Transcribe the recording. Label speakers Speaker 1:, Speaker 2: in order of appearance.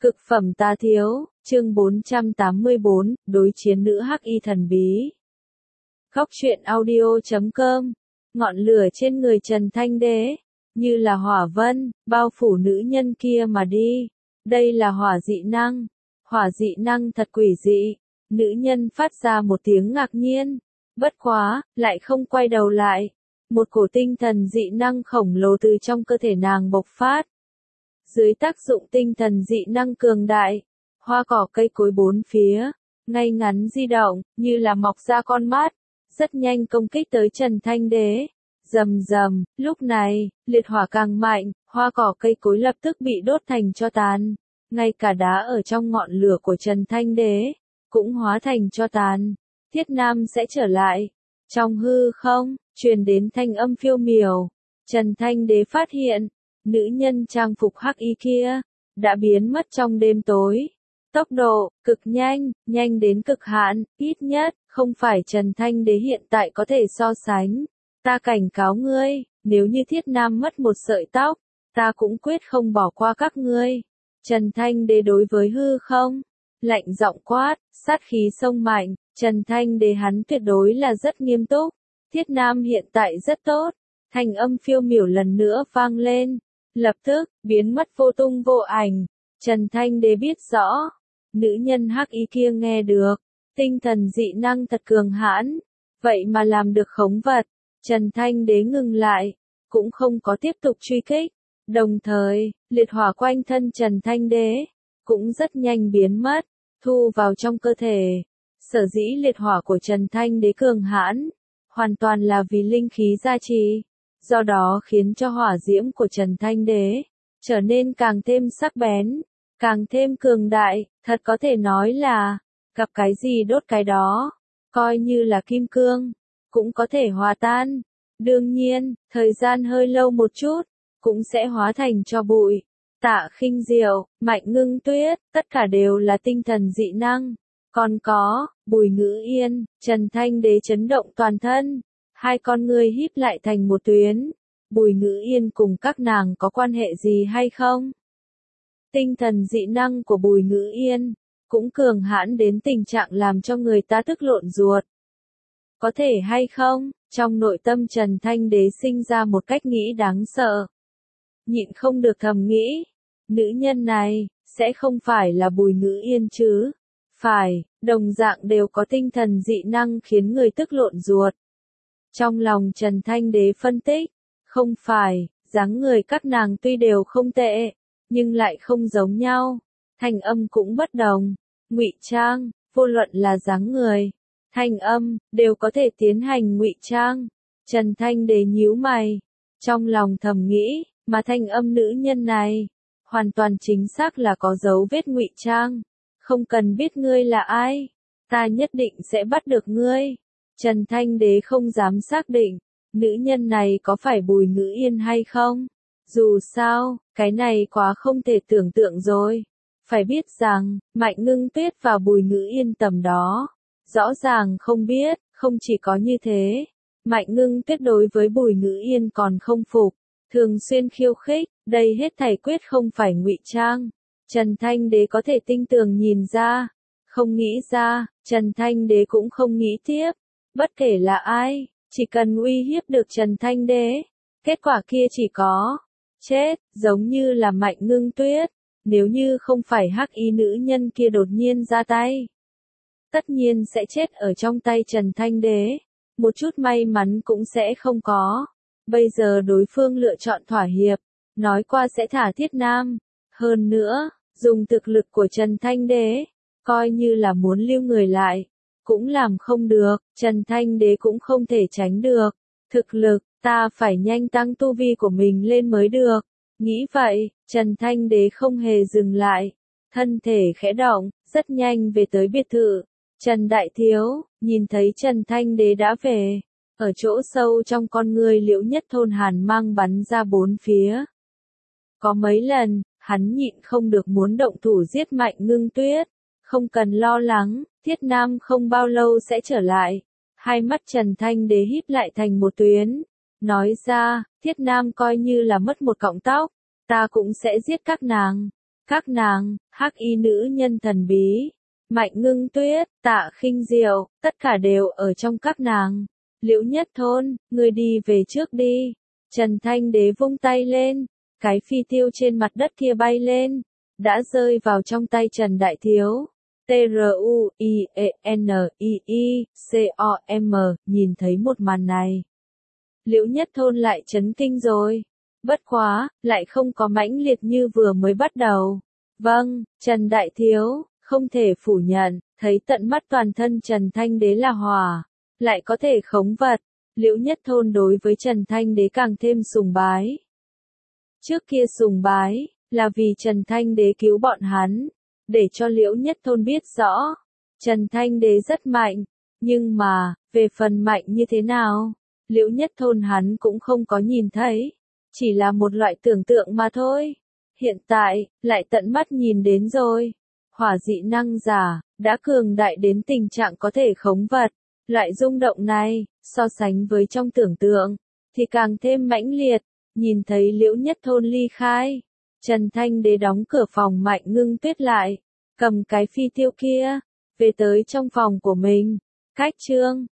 Speaker 1: Cực phẩm tá thiếu, chương 484, đối chiến nữ hắc y thần bí. Góc truyện audio.com. Ngọn lửa trên người Trần Thanh Đế, như là hỏa vân, bao phủ nữ nhân kia mà đi. Đây là hỏa dị năng. Hỏa dị năng thật quỷ dị. Nữ nhân phát ra một tiếng ngạc nhiên. Bất quá, lại không quay đầu lại. Một cổ tinh thần dị năng khổng lồ từ trong cơ thể nàng bộc phát. Dưới tác dụng tinh thần dị năng cường đại, hoa cỏ cây cối bốn phía, ngay ngắn di động, như là mọc ra con mắt, rất nhanh công kích tới Trần Thanh Đế. Rầm rầm, lúc này, liệt hỏa càng mạnh, hoa cỏ cây cối lập tức bị đốt thành tro tàn, ngay cả đá ở trong ngọn lửa của Trần Thanh Đế, cũng hóa thành tro tàn. Thiết Nam sẽ trở lại. Trong hư không, truyền đến thanh âm phiêu miểu. Trần Thanh Đế phát hiện, nữ nhân trang phục hắc y kia, đã biến mất trong đêm tối. Tốc độ, cực nhanh, nhanh đến cực hạn, ít nhất, không phải Trần Thanh Đế hiện tại có thể so sánh. Ta cảnh cáo ngươi, nếu như Thiết Nam mất một sợi tóc, ta cũng quyết không bỏ qua các ngươi. Trần Thanh Đế đối với hư không, lạnh giọng quát, sát khí sông mạnh, Trần Thanh Đế hắn tuyệt đối là rất nghiêm túc. Thiết Nam hiện tại rất tốt, thanh âm phiêu miểu lần nữa vang lên. Lập tức, biến mất vô tung vô ảnh. Trần Thanh Đế biết rõ. Nữ nhân hắc y kia nghe được. Tinh thần dị năng thật cường hãn. Vậy mà làm được khống vật. Trần Thanh Đế ngừng lại. Cũng không có tiếp tục truy kích. Đồng thời, liệt hỏa quanh thân Trần Thanh Đế. Cũng rất nhanh biến mất. Thu vào trong cơ thể. Sở dĩ liệt hỏa của Trần Thanh Đế cường hãn. Hoàn toàn là vì linh khí gia trì. Do đó khiến cho hỏa diễm của Trần Thanh Đế trở nên càng thêm sắc bén, càng thêm cường đại, thật có thể nói là gặp cái gì đốt cái đó, coi như là kim cương, cũng có thể hòa tan. Đương nhiên, thời gian hơi lâu một chút, cũng sẽ hóa thành tro bụi. Tạ Khinh Diệu, Mạnh Ngưng Tuyết, tất cả đều là tinh thần dị năng. Còn có, Bùi Ngữ Yên, Trần Thanh Đế chấn động toàn thân. Hai con ngươi híp lại thành một tuyến. Bùi Ngữ Yên cùng các nàng có quan hệ gì hay không? Tinh thần dị năng của Bùi Ngữ Yên cũng cường hãn đến tình trạng làm cho người ta tức lộn ruột. Có thể hay không? Trong nội tâm Trần Thanh Đế sinh ra một cách nghĩ đáng sợ. Nhịn không được thầm nghĩ, nữ nhân này sẽ không phải là Bùi Ngữ Yên chứ? Phải, đồng dạng đều có tinh thần dị năng khiến người tức lộn ruột. Trong lòng Trần Thanh Đế phân tích, không phải, dáng người các nàng tuy đều không tệ, nhưng lại không giống nhau, thanh âm cũng bất đồng, ngụy trang, vô luận là dáng người, thanh âm, đều có thể tiến hành ngụy trang. Trần Thanh Đế nhíu mày, trong lòng thầm nghĩ, mà thanh âm nữ nhân này, hoàn toàn chính xác là có dấu vết ngụy trang, không cần biết ngươi là ai, ta nhất định sẽ bắt được ngươi. Trần Thanh Đế không dám xác định, nữ nhân này có phải Bùi Ngữ Yên hay không? Dù sao, cái này quá không thể tưởng tượng rồi. Phải biết rằng, Mạnh Ngưng Tuyết và Bùi Ngữ Yên tầm đó. Rõ ràng không biết, không chỉ có như thế. Mạnh Ngưng Tuyết đối với Bùi Ngữ Yên còn không phục, thường xuyên khiêu khích, đây hết thảy quyết không phải ngụy trang. Trần Thanh Đế có thể tinh tường nhìn ra, không nghĩ ra, Trần Thanh Đế cũng không nghĩ tiếp. Bất kể là ai, chỉ cần uy hiếp được Trần Thanh Đế, kết quả kia chỉ có chết, giống như là Mạnh Ngưng Tuyết, nếu như không phải hắc y nữ nhân kia đột nhiên ra tay, tất nhiên sẽ chết ở trong tay Trần Thanh Đế, một chút may mắn cũng sẽ không có. Bây giờ đối phương lựa chọn thỏa hiệp, nói qua sẽ thả Thiết Nam, hơn nữa, dùng thực lực của Trần Thanh Đế, coi như là muốn lưu người lại. Cũng làm không được, Trần Thanh Đế cũng không thể tránh được. Thực lực, ta phải nhanh tăng tu vi của mình lên mới được. Nghĩ vậy, Trần Thanh Đế không hề dừng lại. Thân thể khẽ động, rất nhanh về tới biệt thự. Trần Đại Thiếu, nhìn thấy Trần Thanh Đế đã về. Ở chỗ sâu trong con người Liễu Nhất Thôn hàn mang bắn ra bốn phía. Có mấy lần, hắn nhịn không được muốn động thủ giết Mạnh Ngưng Tuyết. Không cần lo lắng, Thiết Nam không bao lâu sẽ trở lại. Hai mắt Trần Thanh Đế híp lại thành một tuyến. Nói ra, Thiết Nam coi như là mất một cọng tóc, ta cũng sẽ giết các nàng. Các nàng, hắc y nữ nhân thần bí, Mạnh Ngưng Tuyết, Tạ Khinh Diệu, tất cả đều ở trong các nàng. Liễu Nhất Thôn, ngươi đi về trước đi. Trần Thanh Đế vung tay lên, cái phi tiêu trên mặt đất kia bay lên, đã rơi vào trong tay Trần Đại Thiếu. TRUIENIICOM, nhìn thấy một màn này. Liễu Nhất Thôn lại chấn kinh rồi. Bất quá, lại không có mãnh liệt như vừa mới bắt đầu. Vâng, Trần Đại Thiếu, không thể phủ nhận, thấy tận mắt toàn thân Trần Thanh Đế là hỏa, lại có thể khống vật. Liễu Nhất Thôn đối với Trần Thanh Đế càng thêm sùng bái. Trước kia sùng bái, là vì Trần Thanh Đế cứu bọn hắn, để cho Liễu Nhất Thôn biết rõ, Trần Thanh Đế rất mạnh, nhưng mà, về phần mạnh như thế nào, Liễu Nhất Thôn hắn cũng không có nhìn thấy, chỉ là một loại tưởng tượng mà thôi. Hiện tại, lại tận mắt nhìn đến rồi. Hỏa dị năng giả, đã cường đại đến tình trạng có thể khống vật. Loại rung động này, so sánh với trong tưởng tượng, thì càng thêm mãnh liệt. Nhìn thấy Liễu Nhất Thôn ly khai, Trần Thanh Đế đóng cửa phòng Mạnh Ngưng Tuyết lại, cầm cái phi tiêu kia, về tới trong phòng của mình. Cách chương